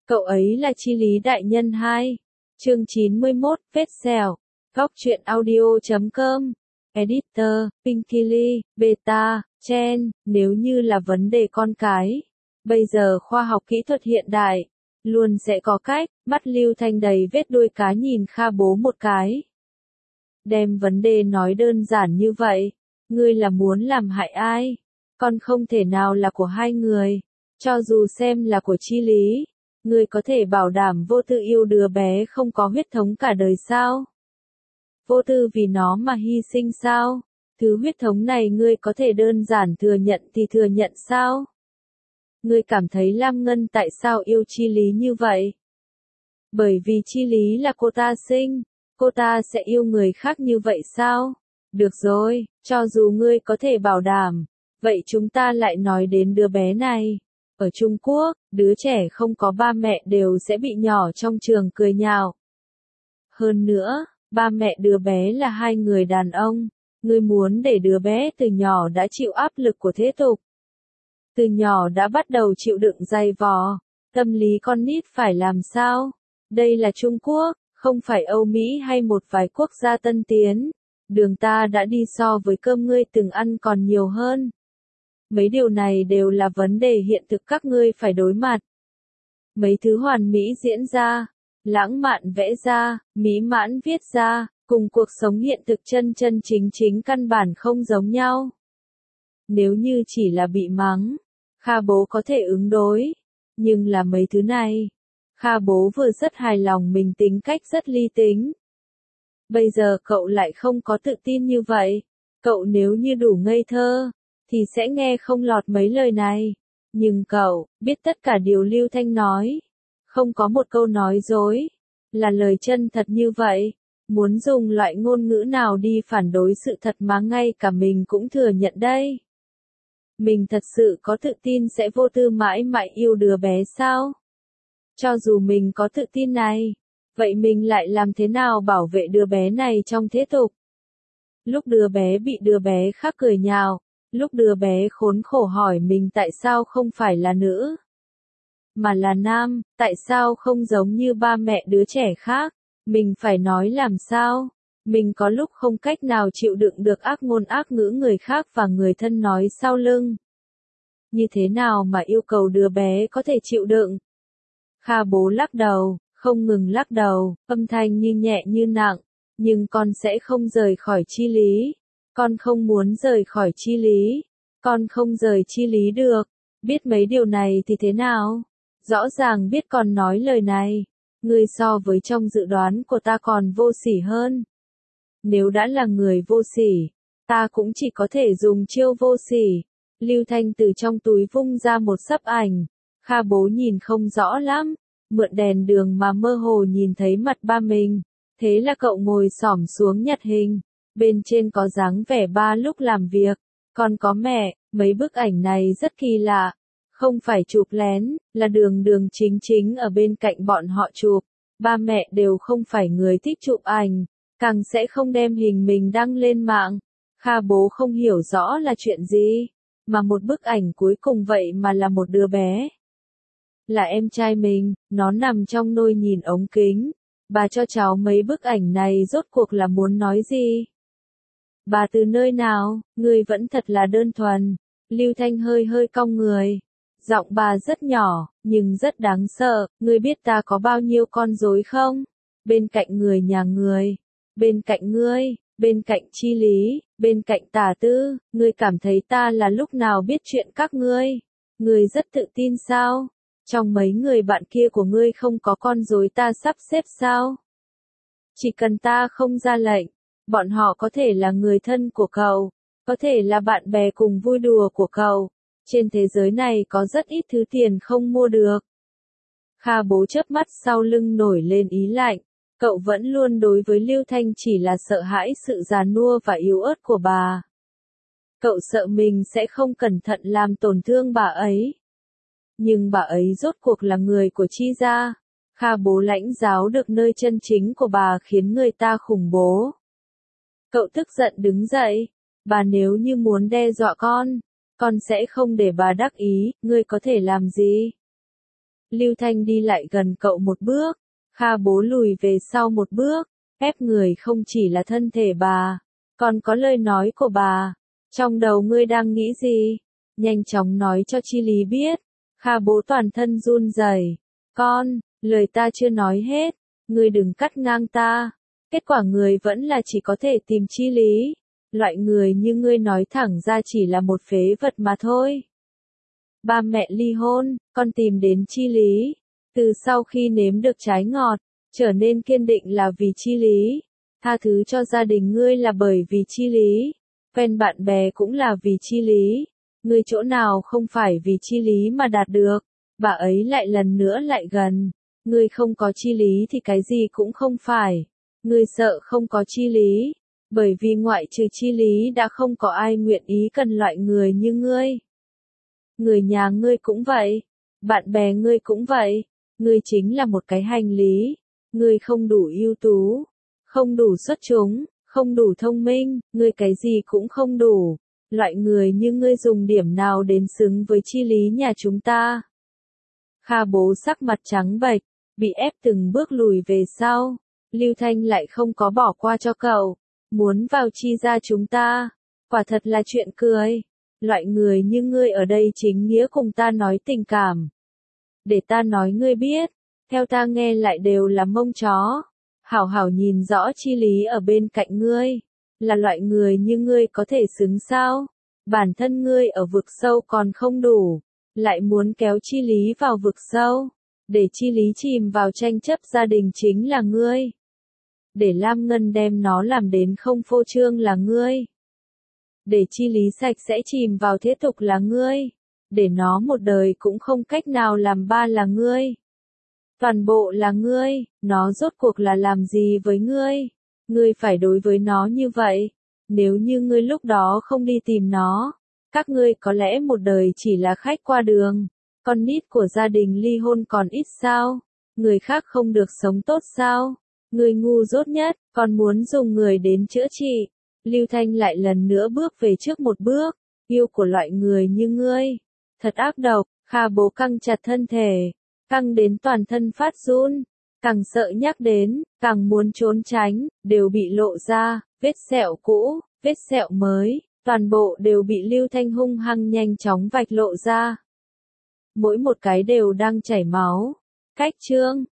Cậu ấy là Chi Lý Đại Nhân 2. Chương 91, vết sẹo. Góc truyện audio.com. Editor, Pinkily, Beta, Chen. Nếu như là vấn đề con cái, bây giờ khoa học kỹ thuật hiện đại, luôn sẽ có cách. Mắt Lưu Thanh đầy vết đuôi cá nhìn Kha Bố một cái. Đem vấn đề nói đơn giản như vậy. Ngươi là muốn làm hại ai? Con không thể nào là của hai người. Cho dù xem là của Chi Lý, ngươi có thể bảo đảm Vô Tư yêu đứa bé không có huyết thống cả đời sao? Vô Tư vì nó mà hy sinh sao? Thứ huyết thống này ngươi có thể đơn giản thừa nhận thì thừa nhận sao? Ngươi cảm thấy Lam Ngân tại sao yêu Chi Lý như vậy? Bởi vì Chi Lý là cô ta sinh, cô ta sẽ yêu người khác như vậy sao? Được rồi, cho dù ngươi có thể bảo đảm, vậy chúng ta lại nói đến đứa bé này. Ở Trung Quốc, đứa trẻ không có ba mẹ đều sẽ bị nhỏ trong trường cười nhạo. Hơn nữa, ba mẹ đứa bé là hai người đàn ông. Ngươi muốn để đứa bé từ nhỏ đã chịu áp lực của thế tục. Từ nhỏ đã bắt đầu chịu đựng dày vò. Tâm lý con nít phải làm sao? Đây là Trung Quốc, không phải Âu Mỹ hay một vài quốc gia tân tiến. Đường ta đã đi so với cơm ngươi từng ăn còn nhiều hơn. Mấy điều này đều là vấn đề hiện thực các ngươi phải đối mặt. Mấy thứ hoàn mỹ diễn ra, lãng mạn vẽ ra, mỹ mãn viết ra, cùng cuộc sống hiện thực chân chân chính căn bản không giống nhau. Nếu như chỉ là bị mắng, Kha Bố có thể ứng đối, nhưng là mấy thứ này, Kha Bố vừa rất hài lòng mình tính cách rất ly tính. Bây giờ cậu lại không có tự tin như vậy, cậu nếu như đủ ngây thơ, thì sẽ nghe không lọt mấy lời này. Nhưng cậu, biết tất cả điều Lưu Thanh nói. Không có một câu nói dối. Là lời chân thật như vậy. Muốn dùng loại ngôn ngữ nào đi phản đối sự thật mà ngay cả mình cũng thừa nhận đây. Mình thật sự có tự tin sẽ Vô Tư mãi mãi yêu đứa bé sao? Cho dù mình có tự tin này, vậy mình lại làm thế nào bảo vệ đứa bé này trong thế tục? Lúc đứa bé bị đứa bé khác cười nhạo, lúc đứa bé khốn khổ hỏi mình tại sao không phải là nữ, mà là nam, tại sao không giống như ba mẹ đứa trẻ khác, mình phải nói làm sao? Mình có lúc không cách nào chịu đựng được ác ngôn ác ngữ người khác và người thân nói sau lưng. Như thế nào mà yêu cầu đứa bé có thể chịu đựng? Kha Bố lắc đầu, không ngừng lắc đầu, âm thanh như nhẹ như nặng, nhưng con sẽ không rời khỏi Chi Lý. Con không muốn rời khỏi Chi Lý. Con không rời Chi Lý được. Biết mấy điều này thì thế nào? Rõ ràng biết còn nói lời này. Ngươi so với trong dự đoán của ta còn vô sỉ hơn. Nếu đã là người vô sỉ, ta cũng chỉ có thể dùng chiêu vô sỉ. Lưu Thanh từ trong túi vung ra một sấp ảnh. Kha Bố nhìn không rõ lắm. Mượn đèn đường mà mơ hồ nhìn thấy mặt ba mình. Thế là cậu ngồi xổm xuống nhặt hình. Bên trên có dáng vẻ ba lúc làm việc, còn có mẹ, mấy bức ảnh này rất kỳ lạ. Không phải chụp lén, là đường đường chính ở bên cạnh bọn họ chụp. Ba mẹ đều không phải người thích chụp ảnh, càng sẽ không đem hình mình đăng lên mạng. Kha Bố không hiểu rõ là chuyện gì, mà một bức ảnh cuối cùng vậy mà là một đứa bé. Là em trai mình, nó nằm trong nôi nhìn ống kính. Bà cho cháu mấy bức ảnh này rốt cuộc là muốn nói gì? Bà từ nơi nào? Ngươi vẫn thật là đơn thuần. Lưu Thanh hơi cong người. Giọng bà rất nhỏ, nhưng rất đáng sợ. Ngươi biết ta có bao nhiêu con rối không? Bên cạnh người nhà người. Bên cạnh ngươi. Bên cạnh Chi Lý. Bên cạnh Tả Tư. Ngươi cảm thấy ta là lúc nào biết chuyện các ngươi? Ngươi rất tự tin sao? Trong mấy người bạn kia của ngươi không có con rối ta sắp xếp sao? Chỉ cần ta không ra lệnh, bọn họ có thể là người thân của cậu, có thể là bạn bè cùng vui đùa của cậu. Trên thế giới này có rất ít thứ tiền không mua được. Kha Bố chớp mắt sau lưng nổi lên ý lạnh. Cậu vẫn luôn đối với Lưu Thanh chỉ là sợ hãi sự già nua và yếu ớt của bà. Cậu sợ mình sẽ không cẩn thận làm tổn thương bà ấy. Nhưng bà ấy rốt cuộc là người của Chi gia. Kha Bố lãnh giáo được nơi chân chính của bà khiến người ta khủng bố. Cậu tức giận đứng dậy. Bà nếu như muốn đe dọa con sẽ không để bà đắc ý, ngươi có thể làm gì? Lưu Thanh đi lại gần cậu một bước, Kha Bố lùi về sau một bước, ép người không chỉ là thân thể bà, còn có lời nói của bà. Trong đầu ngươi đang nghĩ gì? Nhanh chóng nói cho Chi Lý biết. Kha Bố toàn thân run rẩy. Con, lời ta chưa nói hết, ngươi đừng cắt ngang ta. Kết quả người vẫn là chỉ có thể tìm Chi Lý. Loại người như ngươi nói thẳng ra chỉ là một phế vật mà thôi. Ba mẹ ly hôn, con tìm đến Chi Lý. Từ sau khi nếm được trái ngọt, trở nên kiên định là vì Chi Lý. Tha thứ cho gia đình ngươi là bởi vì Chi Lý. Quen bạn bè cũng là vì Chi Lý. Ngươi chỗ nào không phải vì Chi Lý mà đạt được. Bà ấy lại lần nữa lại gần. Ngươi không có Chi Lý thì cái gì cũng không phải. Ngươi sợ không có Chi Lý. Bởi vì ngoại trừ Chi Lý đã không có ai nguyện ý cần loại người như ngươi. Người nhà ngươi cũng vậy. Bạn bè ngươi cũng vậy. Ngươi chính là một cái hành lý. Ngươi không đủ ưu tú. Không đủ xuất chúng. Không đủ thông minh. Ngươi cái gì cũng không đủ. Loại người như ngươi dùng điểm nào đến xứng với Chi Lý nhà chúng ta. Kha Bố sắc mặt trắng bệch. Bị ép từng bước lùi về sau. Lưu Thanh lại không có bỏ qua cho cậu. Muốn vào Chi gia chúng ta. Quả thật là chuyện cười. Loại người như ngươi ở đây chính nghĩa cùng ta nói tình cảm. Để ta nói ngươi biết. Theo ta nghe lại đều là mông chó. Hảo hảo nhìn rõ Chi Lý ở bên cạnh ngươi. Là loại người như ngươi có thể xứng sao? Bản thân ngươi ở vực sâu còn không đủ. Lại muốn kéo Chi Lý vào vực sâu. Để Chi Lý chìm vào tranh chấp gia đình chính là ngươi. Để Lam Ngân đem nó làm đến không phô trương là ngươi. Để Chi Lý sạch sẽ chìm vào thế tục là ngươi. Để nó một đời cũng không cách nào làm ba là ngươi. Toàn bộ là ngươi, nó rốt cuộc là làm gì với ngươi? Ngươi phải đối với nó như vậy. Nếu như ngươi lúc đó không đi tìm nó, các ngươi có lẽ một đời chỉ là khách qua đường. Con nít của gia đình ly hôn còn ít sao? Người khác không được sống tốt sao? Ngươi ngu dốt nhất, còn muốn dùng người đến chữa trị. Lưu Thanh lại lần nữa bước về trước một bước. Yêu của loại người như ngươi. Thật ác độc. Kha Bố căng chặt thân thể. Căng đến toàn thân phát run. Càng sợ nhắc đến, càng muốn trốn tránh, đều bị lộ ra. Vết sẹo cũ, vết sẹo mới, toàn bộ đều bị Lưu Thanh hung hăng nhanh chóng vạch lộ ra. Mỗi một cái đều đang chảy máu. Cách chương